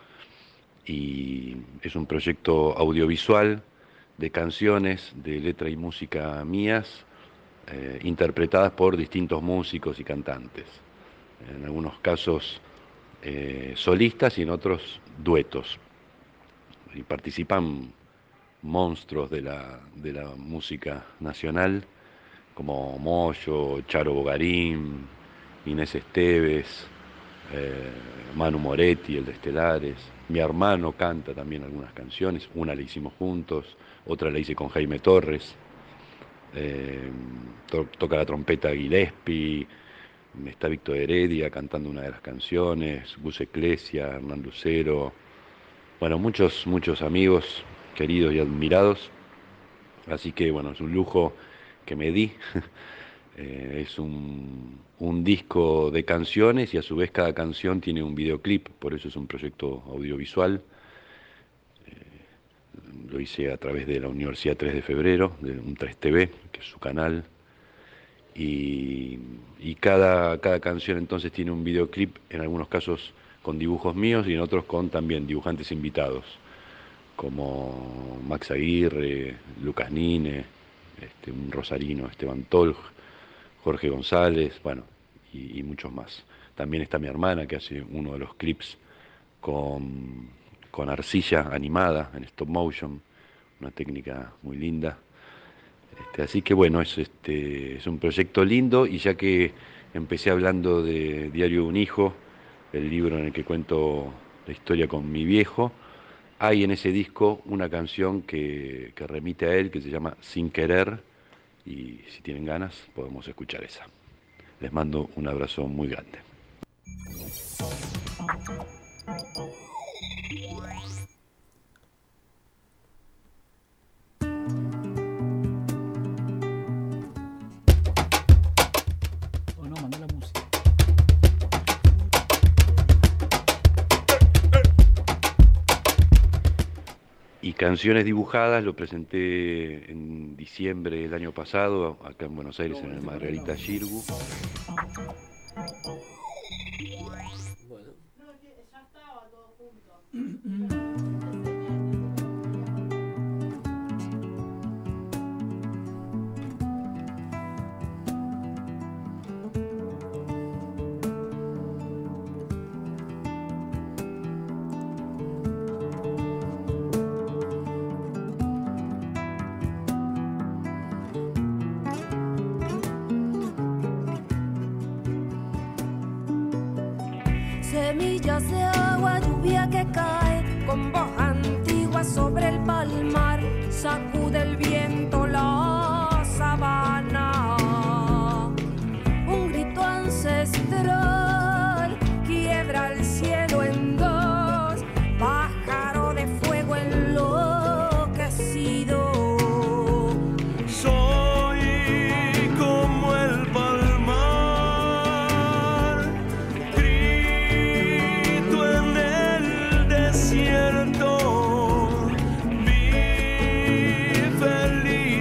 Y es un proyecto audiovisual de canciones de letra y música mías, interpretadas por distintos músicos y cantantes. En algunos casos solistas y en otros duetos. Y participan monstruos de la música nacional, como Moyo, Charo Bogarín, Inés Esteves, Manu Moretti, el de Estelares. Mi hermano canta también algunas canciones, una la hicimos juntos, otra la hice con Jaime Torres. Toca la trompeta Gillespie, está Víctor Heredia cantando una de las canciones, Gus Eclesia, Hernán Lucero, bueno, muchos amigos queridos y admirados, así que bueno, es un lujo que me di. Es un disco de canciones y a su vez cada canción tiene un videoclip, por eso es un proyecto audiovisual. Lo hice a través de la Universidad 3 de Febrero, de un 3TV, que es su canal. Y cada canción entonces tiene un videoclip, en algunos casos con dibujos míos y en otros con también dibujantes invitados, como Max Aguirre, Lucas Nine, un rosarino, Esteban Tolj, Jorge González, bueno, y muchos más. También está mi hermana que hace uno de los clips con arcilla animada en stop motion, una técnica muy linda. Así que bueno, es un proyecto lindo, y ya que empecé hablando de Diario de un Hijo, el libro en el que cuento la historia con mi viejo, hay en ese disco una canción que remite a él, que se llama Sin Querer, y si tienen ganas podemos escuchar esa. Les mando un abrazo muy grande. Y Canciones Dibujadas lo presenté en diciembre del año pasado, acá en Buenos Aires, en el Margarita Xirgu. Semillas de agua, lluvia que cae con voz antigua sobre el palmar, sacude el viento la sabana. Un grito ancestral quiebra el cielo en dos, pájaro de fuego enloquecido. Soy como el palmar, grito en el desierto, vi feliz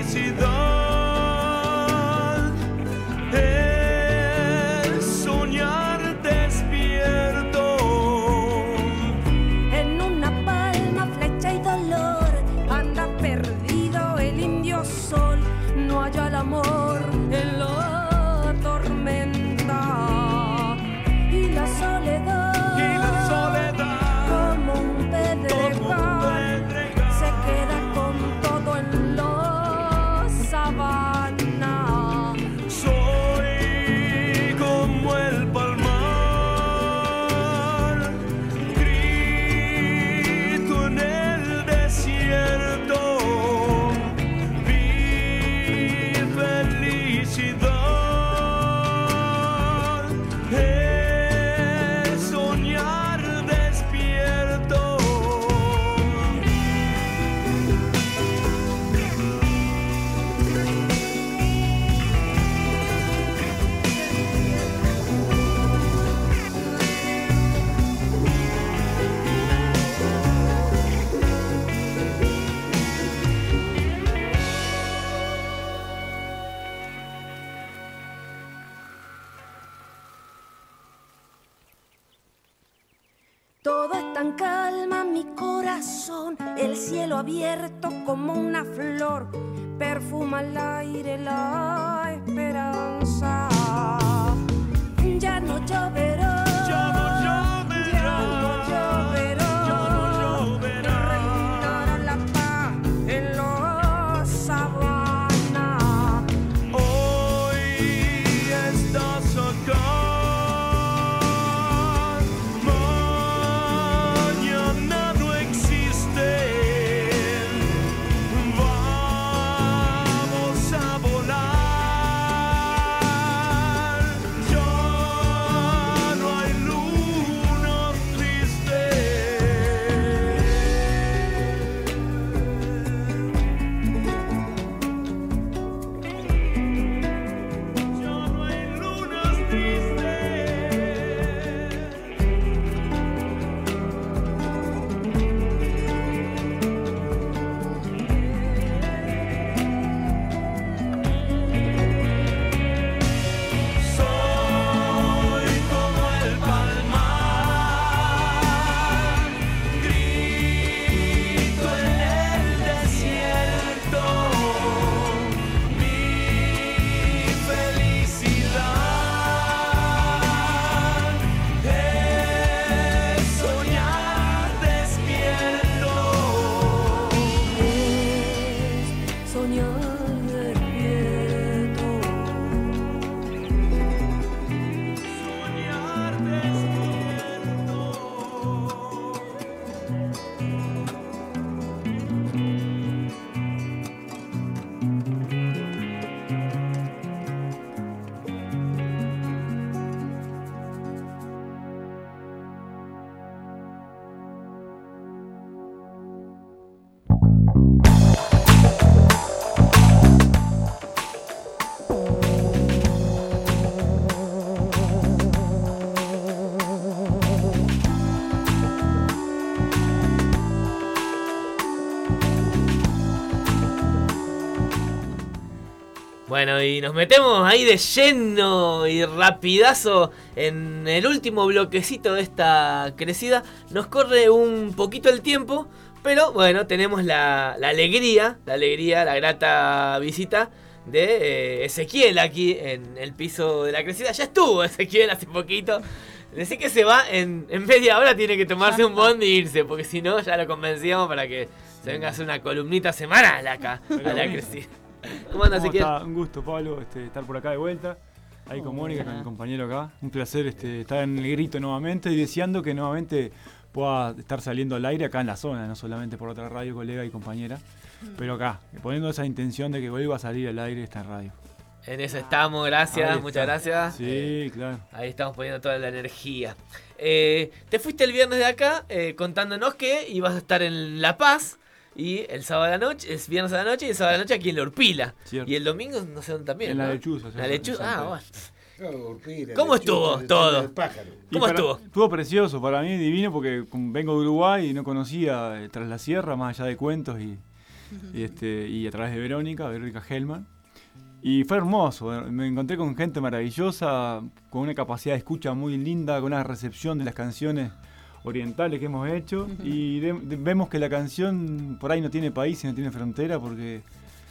Todo está en calma, mi corazón, el cielo abierto como una flor, perfuma al aire la esperanza. Ya no lloverá, ya no lloverá, reinará la paz en la sabana. Hoy estás acá. Bueno, y nos metemos ahí de lleno y rapidazo en el último bloquecito de esta crecida. Nos corre un poquito el tiempo, pero bueno, tenemos la alegría, la grata visita de Ezequiel aquí en el piso de la crecida. Ya estuvo Ezequiel hace poquito. Decí que se va en media hora, tiene que tomarse un bondi e irse, porque si no ya lo convencíamos para que se venga a hacer una columnita semanal acá a la crecida. ¿Cómo andas, Ezequiel? Un gusto, Pablo, estar por acá de vuelta. Ahí con Mónica, con el compañero acá. Un placer estar en el grito nuevamente y deseando que nuevamente pueda estar saliendo al aire acá en la zona, no solamente por otra radio, colega y compañera, pero acá, poniendo esa intención de que vuelva a salir al aire esta radio. En eso estamos, gracias, muchas gracias. Sí, claro. Ahí estamos poniendo toda la energía. Te fuiste el viernes de acá contándonos que ibas a estar en La Paz. Y el sábado a la noche, es viernes a la noche y el sábado a la noche aquí en La Urpila. Cierto. Y el domingo no sé dónde también. En ¿no? La Lechuza. La Lechuza, bueno. Urpila, ¿Cómo estuvo todo? ¿Cómo estuvo? Estuvo precioso, para mí divino, porque vengo de Uruguay y no conocía Tras la Sierra, más allá de cuentos y a través de Verónica Hellman. Y fue hermoso, me encontré con gente maravillosa, con una capacidad de escucha muy linda, con una recepción de las canciones orientales que hemos hecho, y vemos que la canción por ahí no tiene país y no tiene frontera, porque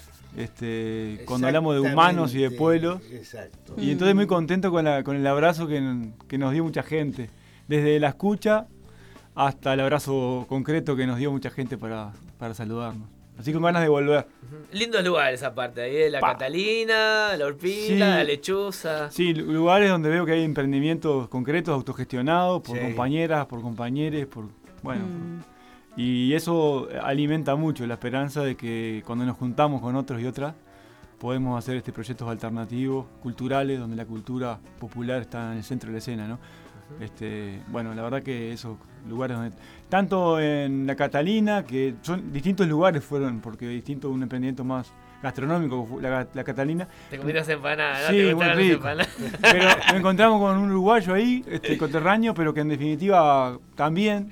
cuando hablamos de humanos y de pueblos, y entonces muy contento con el abrazo que nos dio mucha gente, desde la escucha hasta el abrazo concreto que nos dio mucha gente para saludarnos. Así que con ganas de volver. Lindos lugares aparte, ahí la Catalina, la Urpila, la Lechuza. Sí, lugares donde veo que hay emprendimientos concretos, autogestionados, por compañeras, por compañeros, y eso alimenta mucho la esperanza de que cuando nos juntamos con otros y otras, podemos hacer proyectos alternativos, culturales, donde la cultura popular está en el centro de la escena, ¿no? La verdad que esos lugares donde, tanto en la Catalina, que son distintos lugares fueron, porque distinto un emprendimiento más gastronómico, la Catalina. Te comiste empanadas, ¿no? Sí, te gustaron las empanadas. Pero nos encontramos con un uruguayo ahí, conterráneo, pero que en definitiva también,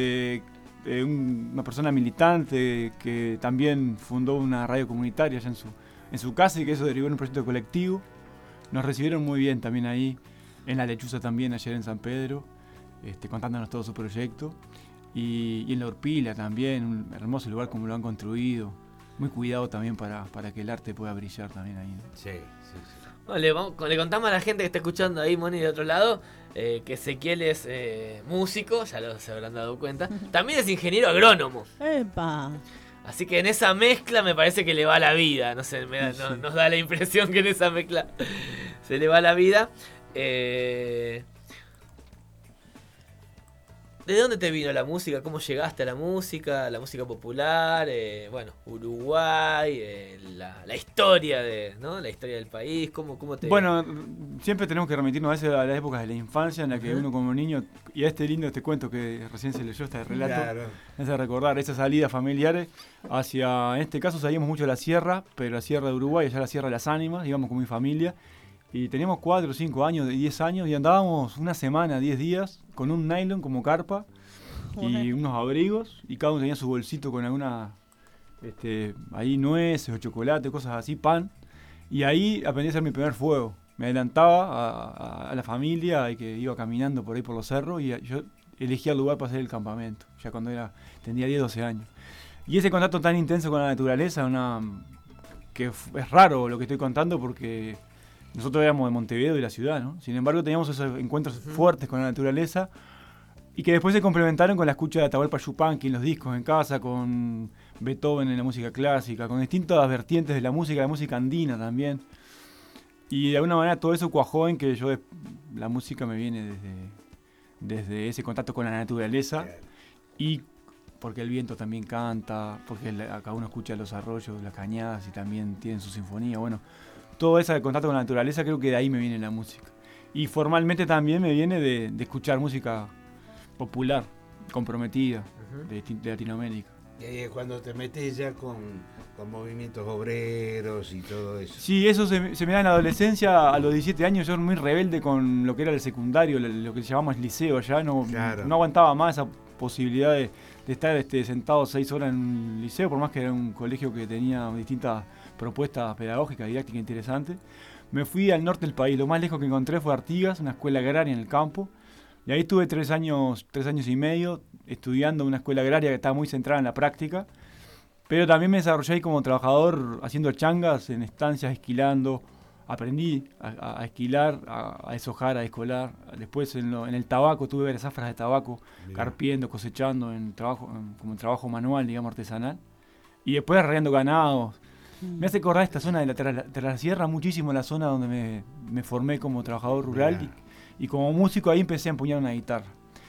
una persona militante que también fundó una radio comunitaria allá en su casa, y que eso derivó en un proyecto colectivo. Nos recibieron muy bien también ahí. En La Lechuza también, ayer en San Pedro. contándonos todo su proyecto. Y en la Urpila también, un hermoso lugar como lo han construido. Muy cuidado también para que el arte pueda brillar también ahí, ¿no? Sí. Bueno, le contamos a la gente que está escuchando ahí, Moni, de otro lado, que Ezequiel es músico, ya se habrán dado cuenta. También es ingeniero agrónomo. ¡Epa! Así que en esa mezcla me parece que le va la vida. No sé, nos da la impresión que en esa mezcla se le va la vida. ¿De dónde te vino la música? ¿Cómo llegaste a la música popular? Bueno, Uruguay, la historia la historia del país. ¿Cómo te... Bueno, siempre tenemos que remitirnos a las épocas de la infancia en la que uno como niño, y a este cuento que recién se leyó, este relato, me hace recordar esas salidas familiares hacia, en este caso salíamos mucho a la sierra, pero la sierra de Uruguay, allá la sierra de las Ánimas, íbamos con mi familia. Y teníamos 4 o 5 años, 10 años, y andábamos una semana, 10 días, con un nylon como carpa y unos abrigos, y cada uno tenía su bolsito con alguna, ahí nueces o chocolate, cosas así, pan. Y ahí aprendí a hacer mi primer fuego. Me adelantaba a la familia y que iba caminando por ahí por los cerros, y yo elegía el lugar para hacer el campamento, ya cuando tenía 10, 12 años. Y ese contacto tan intenso con la naturaleza, que es raro lo que estoy contando porque... Nosotros éramos de Montevideo y la ciudad, ¿no? Sin embargo, teníamos esos encuentros fuertes con la naturaleza y que después se complementaron con la escucha de Atahualpa Yupanqui en los discos en casa, con Beethoven en la música clásica, con distintas vertientes de la música andina también. Y de alguna manera todo eso cuajó en que la música me viene desde ese contacto con la naturaleza y porque el viento también canta, porque acá uno escucha los arroyos, las cañadas y también tienen su sinfonía, bueno... Todo ese contacto con la naturaleza, creo que de ahí me viene la música. Y formalmente también me viene de escuchar música popular, comprometida, de Latinoamérica. Y ahí es cuando te metes ya con movimientos obreros y todo eso. Sí, eso se me da en la adolescencia. A los 17 años yo era muy rebelde con lo que era el secundario, lo que llamamos liceo. Ya no aguantaba más esa posibilidad de estar sentado 6 horas en un liceo, por más que era un colegio que tenía distintas propuestas pedagógicas, didácticas interesantes. Me fui al norte del país, lo más lejos que encontré fue Artigas, una escuela agraria en el campo, y ahí estuve 3 años y medio estudiando en una escuela agraria que estaba muy centrada en la práctica, pero también me desarrollé ahí como trabajador haciendo changas en estancias, esquilando. Aprendí a esquilar, a deshojar, a descolar. Después en el tabaco, tuve varias zafras de tabaco, carpiendo, cosechando, como trabajo manual, digamos, artesanal. Y después arreando ganados. Me hace acordar esta zona de la sierra muchísimo, la zona donde me formé como trabajador rural y como músico ahí empecé a empuñar una guitarra.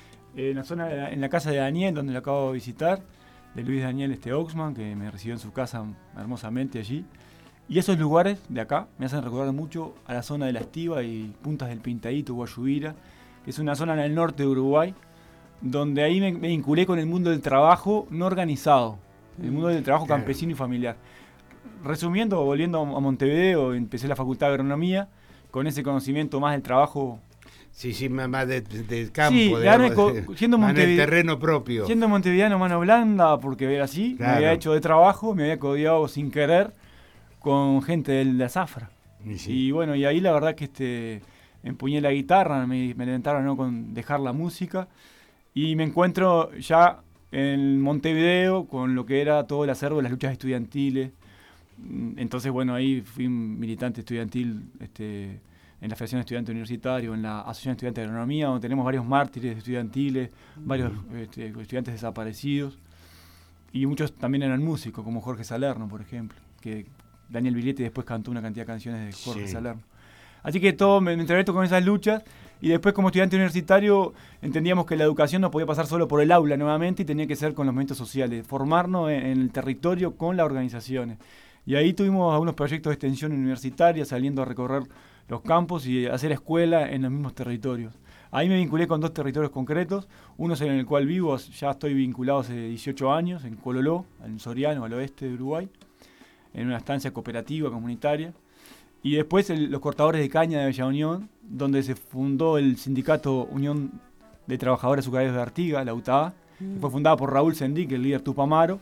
En la casa de Daniel, donde lo acabo de visitar, de Luis Daniel Oxman, que me recibió en su casa hermosamente allí. Y esos lugares de acá me hacen recordar mucho a la zona de La Estiva y Puntas del Pintadito, Guayubira, que es una zona en el norte de Uruguay, donde ahí me vinculé con el mundo del trabajo no organizado, el mundo del trabajo campesino y familiar. Resumiendo, volviendo a Montevideo, empecé la facultad de agronomía, con ese conocimiento más del trabajo. Sí, más del campo, sí, siendo más del terreno propio. Siendo montevideano mano blanda, porque era así, me había hecho de trabajo, me había codiado sin querer con gente de la zafra. Y bueno, y ahí la verdad que empuñé la guitarra, me alentaron con dejar la música, y me encuentro ya en Montevideo con lo que era todo el acervo de las luchas estudiantiles. Entonces, bueno, ahí fui un militante estudiantil en la Federación Estudiante Universitario, en la Asociación Estudiante de Agronomía, donde tenemos varios mártires estudiantiles, varios estudiantes desaparecidos, y muchos también eran músicos, como Jorge Salerno, por ejemplo, que Daniel Viglietti después cantó una cantidad de canciones de Jorge Salerno. Así que me entrevesto con esas luchas, y después como estudiante universitario entendíamos que la educación no podía pasar solo por el aula nuevamente, y tenía que ser con los movimientos sociales, formarnos en el territorio con las organizaciones. Y ahí tuvimos algunos proyectos de extensión universitaria, saliendo a recorrer los campos y hacer escuela en los mismos territorios. Ahí me vinculé con 2 territorios concretos, uno es en el cual vivo, ya estoy vinculado hace 18 años, en Cololó, en Soriano, al oeste de Uruguay, en una estancia cooperativa, comunitaria. Y después los cortadores de caña de Bella Unión, donde se fundó el sindicato Unión de Trabajadores Azucareros de Artigas, la UTA, que fue fundada por Raúl Sendic, el líder tupamaro.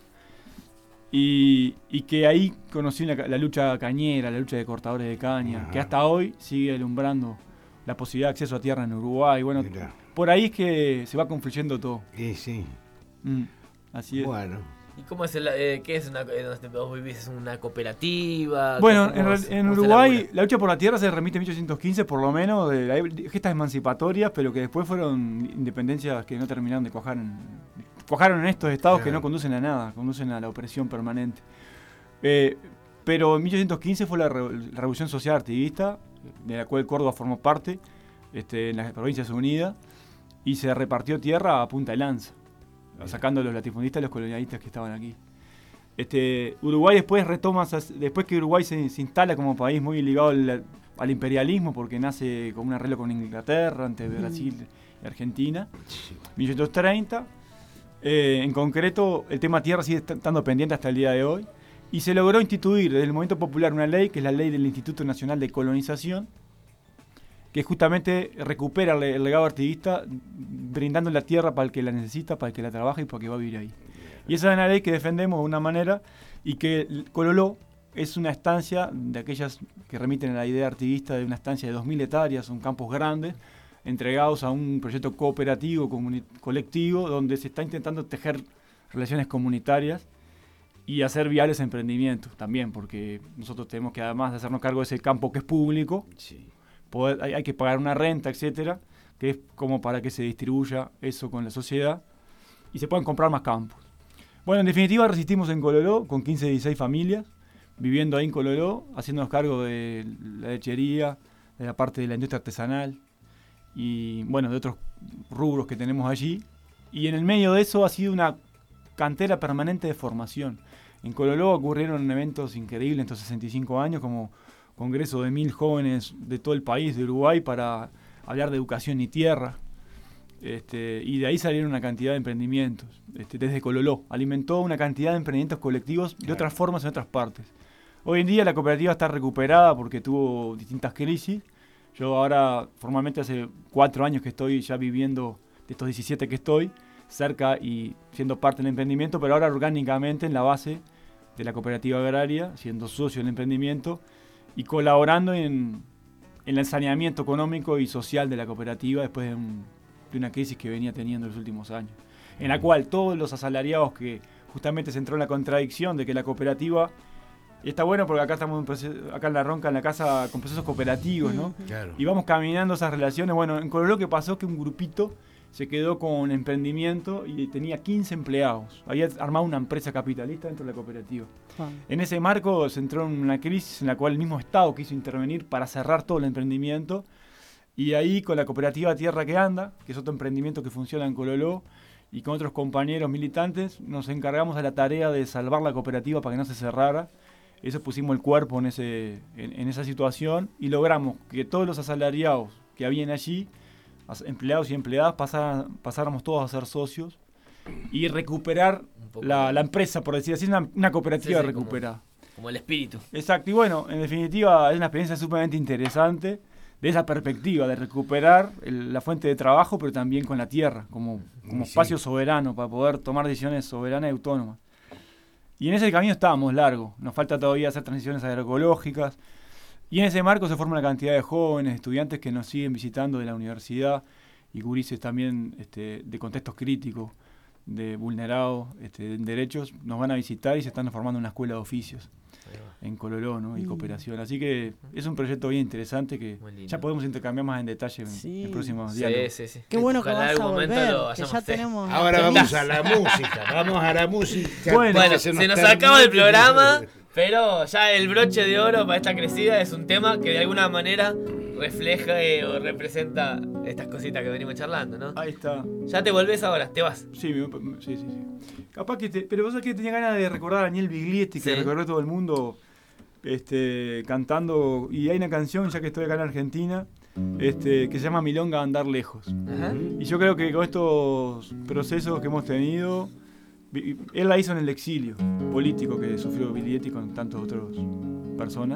Y que ahí conocí la lucha cañera, la lucha de cortadores de caña, que hasta hoy sigue alumbrando la posibilidad de acceso a tierra en Uruguay. Bueno, por ahí es que se va confluyendo todo. Sí. Así es. Bueno. ¿Y cómo es qué es donde vos vivís? ¿Es una cooperativa? Bueno, en Uruguay la lucha por la tierra se remite a 1815 por lo menos, de gestas emancipatorias, pero que después fueron independencias que no terminaron de cuajaron en estos estados que no conducen a nada, conducen a la opresión permanente. Pero en 1815 fue la Revolución Social Artiguista, de la cual Córdoba formó parte, en las Provincias Unidas, y se repartió tierra a punta de lanza, sacando a los latifundistas y los colonialistas que estaban aquí. Uruguay después retoma, después que Uruguay se instala como país muy ligado al imperialismo, porque nace con un arreglo con Inglaterra, ante Brasil y Argentina, 1830. En concreto, el tema tierra sigue estando pendiente hasta el día de hoy, y se logró instituir desde el movimiento popular una ley, que es la ley del Instituto Nacional de Colonización, que justamente recupera el legado artiguista, brindando la tierra para el que la necesita, para el que la trabaja y para el que va a vivir ahí. Y esa es una ley que defendemos de una manera, y que Cololó es una estancia de aquellas que remiten a la idea artiguista de una estancia de 2.000 hectáreas, son campos grandes, entregados a un proyecto cooperativo, colectivo, donde se está intentando tejer relaciones comunitarias y hacer viables emprendimientos también, porque nosotros tenemos que, además de hacernos cargo de ese campo que es público, hay que pagar una renta, etcétera, que es como para que se distribuya eso con la sociedad y se puedan comprar más campos. Bueno, en definitiva resistimos en Cololó con 15, 16 familias, viviendo ahí en Cololó, haciéndonos cargo de la lechería, de la parte de la industria artesanal y, bueno, de otros rubros que tenemos allí. Y en el medio de eso ha sido una cantera permanente de formación. En Cololó ocurrieron eventos increíbles en estos 65 años, como congreso de 1.000 jóvenes de todo el país, de Uruguay, para hablar de educación y tierra. Y de ahí salieron una cantidad de emprendimientos. Desde Cololó alimentó una cantidad de emprendimientos colectivos de otras formas en otras partes. Hoy en día la cooperativa está recuperada porque tuvo distintas crisis. Yo ahora formalmente hace 4 años que estoy ya viviendo, de estos 17 que estoy, cerca y siendo parte del emprendimiento, pero ahora orgánicamente en la base de la cooperativa agraria, siendo socio del emprendimiento y colaborando en el saneamiento económico y social de la cooperativa después de una crisis que venía teniendo en los últimos años, en la cual todos los asalariados, que justamente se entró en la contradicción de que la cooperativa, y está bueno porque acá estamos acá en La Ronca, en la casa, con procesos cooperativos, ¿no? Claro. Y vamos caminando esas relaciones. Bueno, en Colorado que pasó que un grupito se quedó con emprendimiento y tenía 15 empleados. Había armado una empresa capitalista dentro de la cooperativa. En ese marco se entró en una crisis en la cual el mismo Estado quiso intervenir para cerrar todo el emprendimiento. Y ahí con la cooperativa Tierra que Anda, que es otro emprendimiento que funciona en Cololó, y con otros compañeros militantes, nos encargamos de la tarea de salvar la cooperativa para que no se cerrara. Eso pusimos el cuerpo en esa situación y logramos que todos los asalariados que habían allí, empleados y empleadas, pasáramos todos a ser socios y recuperar la empresa, por decir así, una cooperativa recuperada. Como el espíritu. Exacto, y bueno, en definitiva es una experiencia sumamente interesante de esa perspectiva, de recuperar la fuente de trabajo, pero también con la tierra, como espacio soberano, para poder tomar decisiones soberanas y autónomas. Y en ese camino estábamos largos, nos falta todavía hacer transiciones agroecológicas, y en ese marco se forma una cantidad de jóvenes, estudiantes que nos siguen visitando de la universidad, y gurises también de contextos críticos, de vulnerados en derechos, nos van a visitar y se están formando una escuela de oficios en Coloró, ¿no? Y cooperación. Así que es un proyecto bien interesante que ya podemos intercambiar más en detalle en próximos días. Sí. Qué bueno que vas a volver, que ya tenemos... Ahora vamos a la música, Bueno, se nos acaba el programa, pero ya el broche de oro para esta crecida es un tema que de alguna manera refleja o representa estas cositas que venimos charlando, ¿no? Ahí está. Ya te volvés ahora, te vas. Sí. Capaz que pero vos sabés que tenía ganas de recordar a Daniel Biglietti, que recorrió todo el mundo cantando, y hay una canción, ya que estoy acá en Argentina, que se llama Milonga Andar Lejos. Ajá. Y yo creo que con estos procesos que hemos tenido, él la hizo en el exilio político que sufrió Biglietti con tantas otras personas.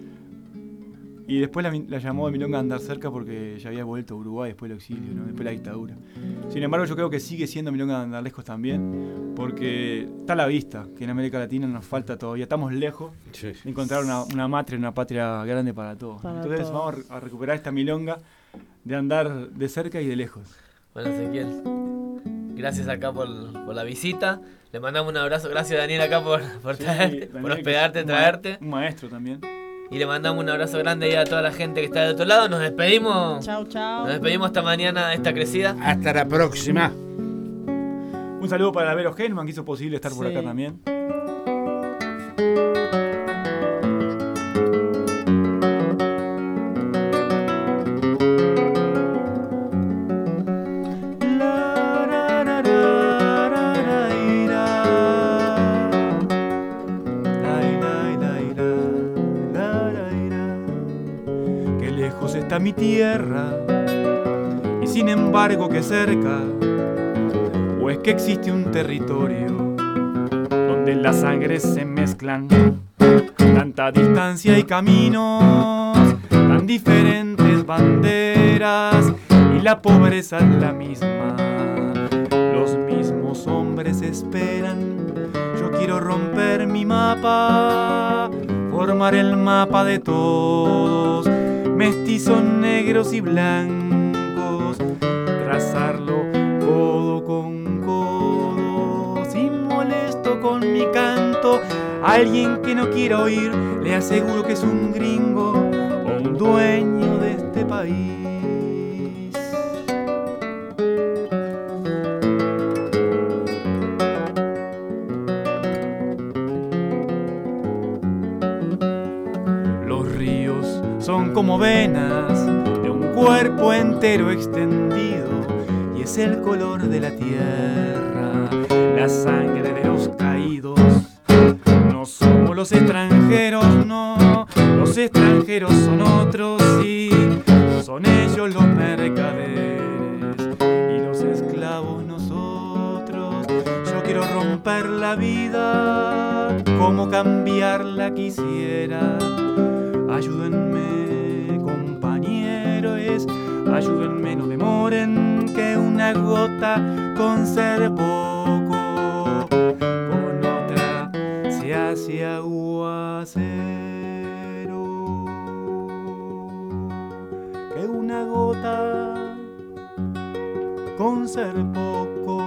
Y después la llamó de Milonga Andar Cerca porque ya había vuelto a Uruguay después del exilio, ¿no? Después de la dictadura. Sin embargo, yo creo que sigue siendo Milonga Andar Lejos también, porque está a la vista que en América Latina nos falta todavía, estamos lejos de encontrar una patria grande para todos. Entonces vamos a recuperar esta milonga de andar de cerca y de lejos. Bueno, Ezequiel, gracias acá por la visita. Le mandamos un abrazo. Gracias, Daniel, acá por traerte, por hospedarte, traerte. Un maestro también. Y le mandamos un abrazo grande ahí a toda la gente que está de otro lado. Nos despedimos. Chau, chau. Nos despedimos hasta mañana, esta crecida. Hasta la próxima. Un saludo para la Vero Hellman, que hizo posible estar por acá también. Está mi tierra y sin embargo que cerca, o es que existe un territorio donde las sangres se mezclan, tanta distancia y caminos, tan diferentes banderas y la pobreza es la misma, los mismos hombres esperan. Yo quiero romper mi mapa, formar el mapa de todos, mestizos, negros y blancos, trazarlo codo con codo. Si molesto con mi canto a alguien que no quiera oír, le aseguro que es un gringo o un dueño de este país. Los ríos son como venas de un cuerpo entero extendido, y es el color de la tierra, la sangre de los caídos. No somos los extranjeros, no, los extranjeros son otros, sí, son ellos los mercaderes y los esclavos nosotros. Yo quiero romper la vida, como cambiarla quisiera. Ayúdenme, compañeros, ayúdenme, no demoren, que una gota con ser poco, con otra se hace aguacero. Que una gota con ser poco,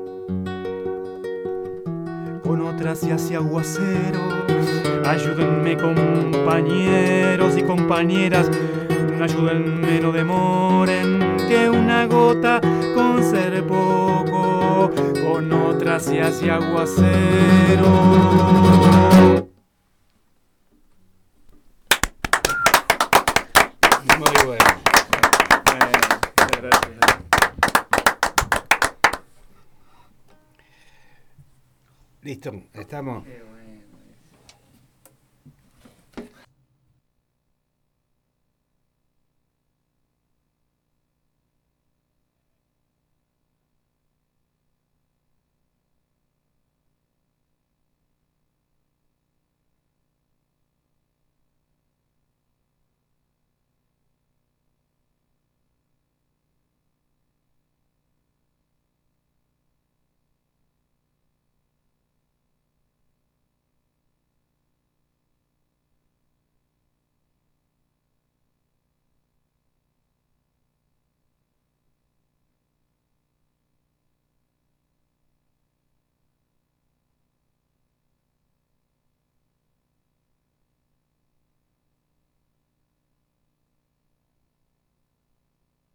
con otra se hace aguacero. Ayúdenme, compañeros y compañeras, ayúdenme, no demoren, que una gota con ser poco, con otra se hace aguacero. Muy bueno. Gracias. Listo, estamos.